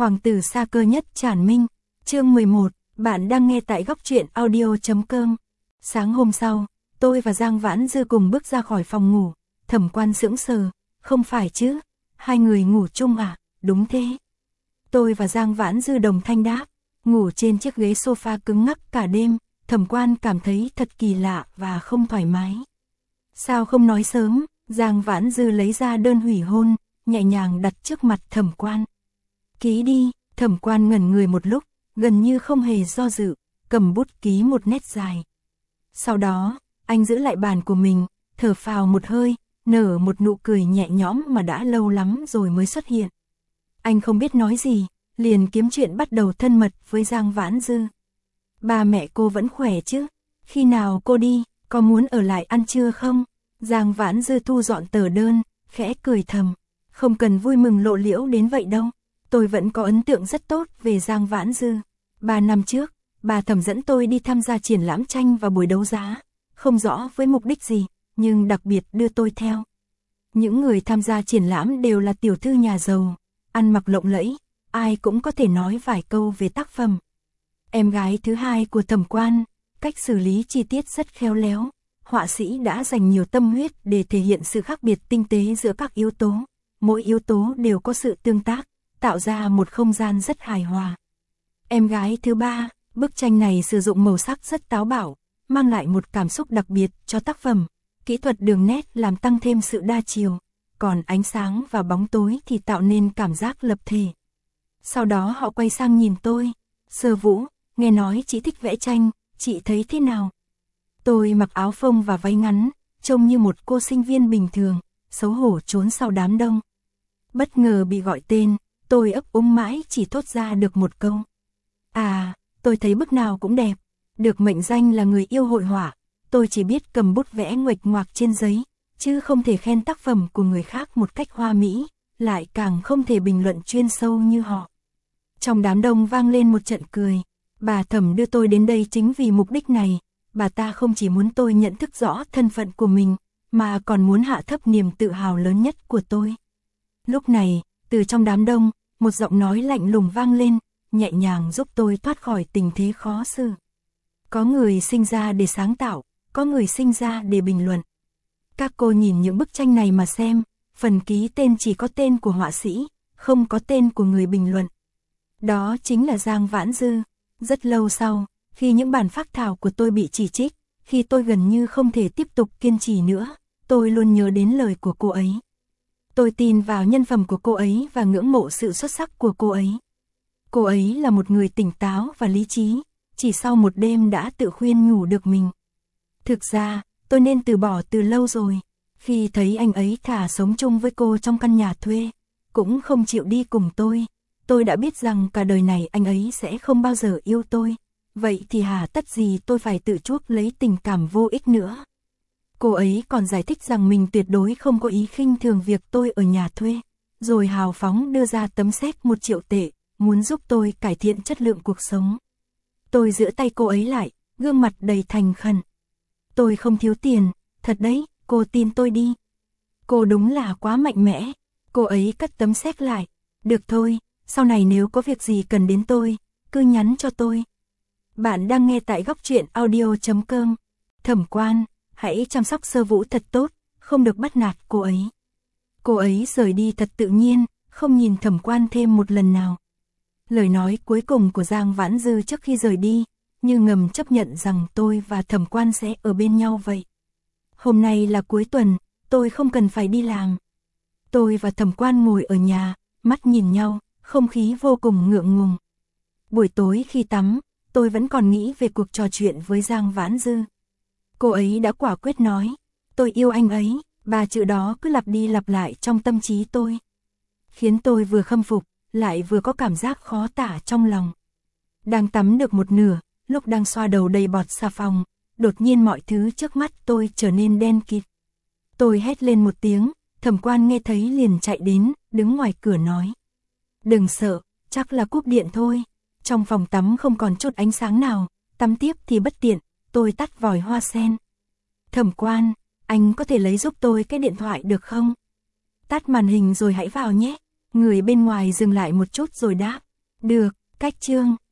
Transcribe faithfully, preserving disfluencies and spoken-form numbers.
Hoàng tử sa cơ nhất tràn minh, chương mười một, bạn đang nghe tại góc truyện audio chấm com. Sáng hôm sau, tôi và Giang Vãn Dư cùng bước ra khỏi phòng ngủ, Thẩm Quan sững sờ, không phải chứ, hai người ngủ chung à, đúng thế. Tôi và Giang Vãn Dư đồng thanh đáp, ngủ trên chiếc ghế sofa cứng ngắc cả đêm, Thẩm Quan cảm thấy thật kỳ lạ và không thoải mái. Sao không nói sớm? Giang Vãn Dư lấy ra đơn hủy hôn, nhẹ nhàng đặt trước mặt Thẩm Quan. Ký đi. Thẩm Quan ngẩn người một lúc, gần như không hề do dự, cầm bút ký một nét dài. Sau đó, anh giữ lại bàn của mình, thở phào một hơi, nở một nụ cười nhẹ nhõm mà đã lâu lắm rồi mới xuất hiện. Anh không biết nói gì, liền kiếm chuyện bắt đầu thân mật với Giang Vãn Dư. Ba mẹ cô vẫn khỏe chứ? Khi nào cô đi, có muốn ở lại ăn trưa không? Giang Vãn Dư thu dọn tờ đơn, khẽ cười thầm. Không cần vui mừng lộ liễu đến vậy đâu. Tôi vẫn có ấn tượng rất tốt về Giang Vãn Dư. Ba năm trước, bà Thẩm dẫn tôi đi tham gia triển lãm tranh và buổi đấu giá. Không rõ với mục đích gì, nhưng đặc biệt đưa tôi theo. Những người tham gia triển lãm đều là tiểu thư nhà giàu, ăn mặc lộng lẫy, ai cũng có thể nói vài câu về tác phẩm. Em gái thứ hai của Thẩm Quan, cách xử lý chi tiết rất khéo léo. Họa sĩ đã dành nhiều tâm huyết để thể hiện sự khác biệt tinh tế giữa các yếu tố. Mỗi yếu tố đều có sự tương tác, tạo ra một không gian rất hài hòa. Em gái thứ ba, bức tranh này sử dụng màu sắc rất táo bạo, mang lại một cảm xúc đặc biệt cho tác phẩm. Kỹ thuật đường nét làm tăng thêm sự đa chiều, còn ánh sáng và bóng tối thì tạo nên cảm giác lập thể. Sau đó họ quay sang nhìn tôi. Sơ Vũ, nghe nói chị thích vẽ tranh, chị thấy thế nào? Tôi mặc áo phông và váy ngắn, trông như một cô sinh viên bình thường, xấu hổ trốn sau đám đông. Bất ngờ bị gọi tên, tôi ấp úng mãi chỉ thốt ra được một câu. À, tôi thấy bức nào cũng đẹp. Được mệnh danh là người yêu hội họa, tôi chỉ biết cầm bút vẽ nguệch ngoạc trên giấy, chứ không thể khen tác phẩm của người khác một cách hoa mỹ, lại càng không thể bình luận chuyên sâu như họ. Trong đám đông vang lên một trận cười. Bà Thẩm đưa tôi đến đây chính vì mục đích này. Bà ta không chỉ muốn tôi nhận thức rõ thân phận của mình, mà còn muốn hạ thấp niềm tự hào lớn nhất của tôi. Lúc này, từ trong đám đông, một giọng nói lạnh lùng vang lên, nhẹ nhàng giúp tôi thoát khỏi tình thế khó xử. Có người sinh ra để sáng tạo, có người sinh ra để bình luận. Các cô nhìn những bức tranh này mà xem, phần ký tên chỉ có tên của họa sĩ, không có tên của người bình luận. Đó chính là Giang Vãn Dư. Rất lâu sau, khi những bản phác thảo của tôi bị chỉ trích, khi tôi gần như không thể tiếp tục kiên trì nữa, tôi luôn nhớ đến lời của cô ấy. Tôi tin vào nhân phẩm của cô ấy và ngưỡng mộ sự xuất sắc của cô ấy. Cô ấy là một người tỉnh táo và lý trí, chỉ sau một đêm đã tự khuyên nhủ được mình. Thực ra, tôi nên từ bỏ từ lâu rồi, khi thấy anh ấy thả sống chung với cô trong căn nhà thuê, cũng không chịu đi cùng tôi. Tôi đã biết rằng cả đời này anh ấy sẽ không bao giờ yêu tôi. Vậy thì hà tất gì tôi phải tự chuốc lấy tình cảm vô ích nữa. Cô ấy còn giải thích rằng mình tuyệt đối không có ý khinh thường việc tôi ở nhà thuê, rồi hào phóng đưa ra tấm séc một triệu tệ, muốn giúp tôi cải thiện chất lượng cuộc sống. Tôi giữ tay cô ấy lại, gương mặt đầy thành khẩn. Tôi không thiếu tiền, thật đấy, cô tin tôi đi. Cô đúng là quá mạnh mẽ. Cô ấy cất tấm séc lại. Được thôi, sau này nếu có việc gì cần đến tôi, cứ nhắn cho tôi. Bạn đang nghe tại góc truyện audio chấm com. Thẩm Quan, hãy chăm sóc Sơ Vũ thật tốt, không được bắt nạt cô ấy. Cô ấy rời đi thật tự nhiên, không nhìn Thẩm Quan thêm một lần nào. Lời nói cuối cùng của Giang Vãn Dư trước khi rời đi, như ngầm chấp nhận rằng tôi và Thẩm Quan sẽ ở bên nhau vậy. Hôm nay là cuối tuần, tôi không cần phải đi làm. Tôi và Thẩm Quan ngồi ở nhà, mắt nhìn nhau, không khí vô cùng ngượng ngùng. Buổi tối khi tắm, tôi vẫn còn nghĩ về cuộc trò chuyện với Giang Vãn Dư. Cô ấy đã quả quyết nói, tôi yêu anh ấy, ba chữ đó cứ lặp đi lặp lại trong tâm trí tôi. Khiến tôi vừa khâm phục, lại vừa có cảm giác khó tả trong lòng. Đang tắm được một nửa, lúc đang xoa đầu đầy bọt xà phòng, đột nhiên mọi thứ trước mắt tôi trở nên đen kịt. Tôi hét lên một tiếng, Thẩm Quan nghe thấy liền chạy đến, đứng ngoài cửa nói. Đừng sợ, chắc là cúp điện thôi. Trong phòng tắm không còn chút ánh sáng nào, tắm tiếp thì bất tiện, tôi tắt vòi hoa sen. Thẩm Quan, anh có thể lấy giúp tôi cái điện thoại được không? Tắt màn hình rồi hãy vào nhé. Người bên ngoài dừng lại một chút rồi đáp, Được, cách chương.